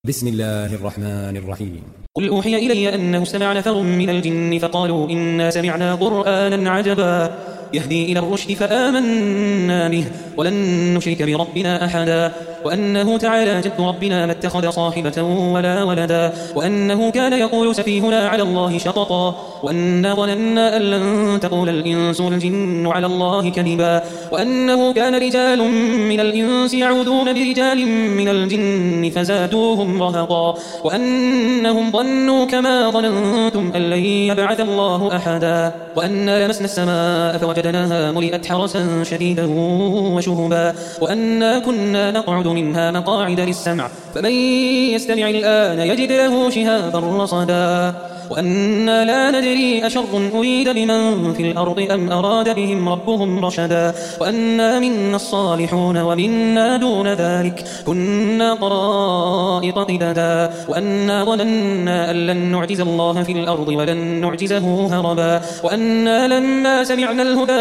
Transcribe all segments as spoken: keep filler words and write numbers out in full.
بسم الله الرحمن الرحيم. قل أوحي إلي أنه استمع نفر من الجن فقالوا إنا سمعنا قرآنا عجبا يهدي إلى الرشد فآمنا به ولن نشرك بربنا أحدا وأنه تعالى جد ربنا ما اتخذ صاحبة ولا ولدا وأنه كان يقول سفيهنا على الله شططا وأنا ظننا أن لن تقول الإنس والجن على الله كذبا وأنه كان رجال من الإنس يعوذون برجال من الجن فزادوهم رهقا وأنهم ظنوا كما ظننتم أن لن يبعث الله أحدا وأنا لمسنا السماء فوجدناها ملئت حرسا شديدا وشهبا وأنا كنا نقعد منها مقاعد للسمع فمن يستمع الآن يجد له شهابا رصدا وأنا لا ندري أشر أريد بمن في الأرض أم أراد بهم ربهم رشدا وأنا منا الصالحون ومنا دون ذلك كنا طرائق قددا وأنا ظننا أن لن نعجز الله في الأرض ولن نعجزه هربا وأنا لما سمعنا الهدى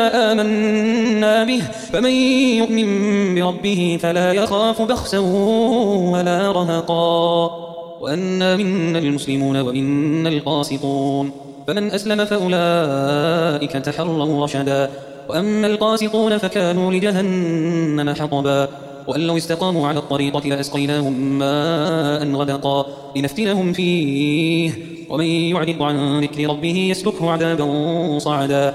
آمنا به فمن يؤمن بربه فلا يخاف بخسا ولا رهقا وأنا منا المسلمون ومنا القاسطون فمن أسلم فأولئك تحروا رشدا وأما القاسطون فكانوا لجهنم حطبا وأن لو استقاموا على الطريقة لأسقيناهم ماء غدقا لنفتنهم فيه ومن يعرض عن ذكر ربه يسلكه عذابا صعدا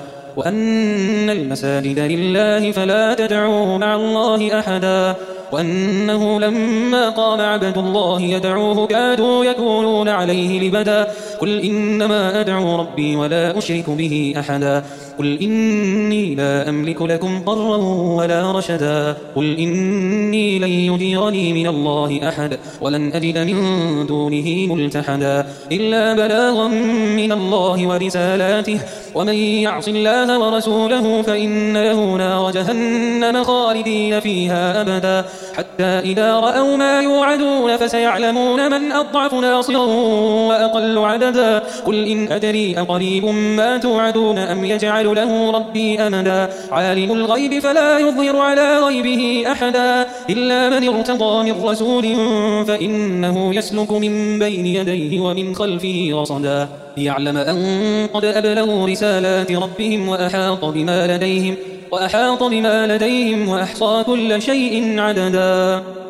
وأن المساجد لله فلا تدعوا مع الله أحدا وأنه لما قام عبد الله يدعوه كادوا يكونون عليه لبدا قل إنما أدعو ربي ولا أشرك به أحدا قل إني لا أملك لكم ضرا ولا رشدا قل إني لن يجيرني من الله أحد ولن أجد من دونه ملتحدا إلا بلاغا من الله ورسالاته ومن يعص الله ورسوله فإن له نار جهنم خالدين فيها أبدا حتى إذا رأوا ما يوعدون فسيعلمون من أضعف ناصرا وأقل عددا قل إن أدري أقريب ما توعدون أم يجعل له ربي أمدا عالم الغيب فلا يظهر على غيبه أحدا إلا من ارتضى من رسول فإنه يسلك من بين يديه ومن خلفه رصدا ليعلم أن قد أبلغوا رسالات ربهم وأحاط بما لديهم وأحاط بما لديهم وأحصى كل شيء عددا.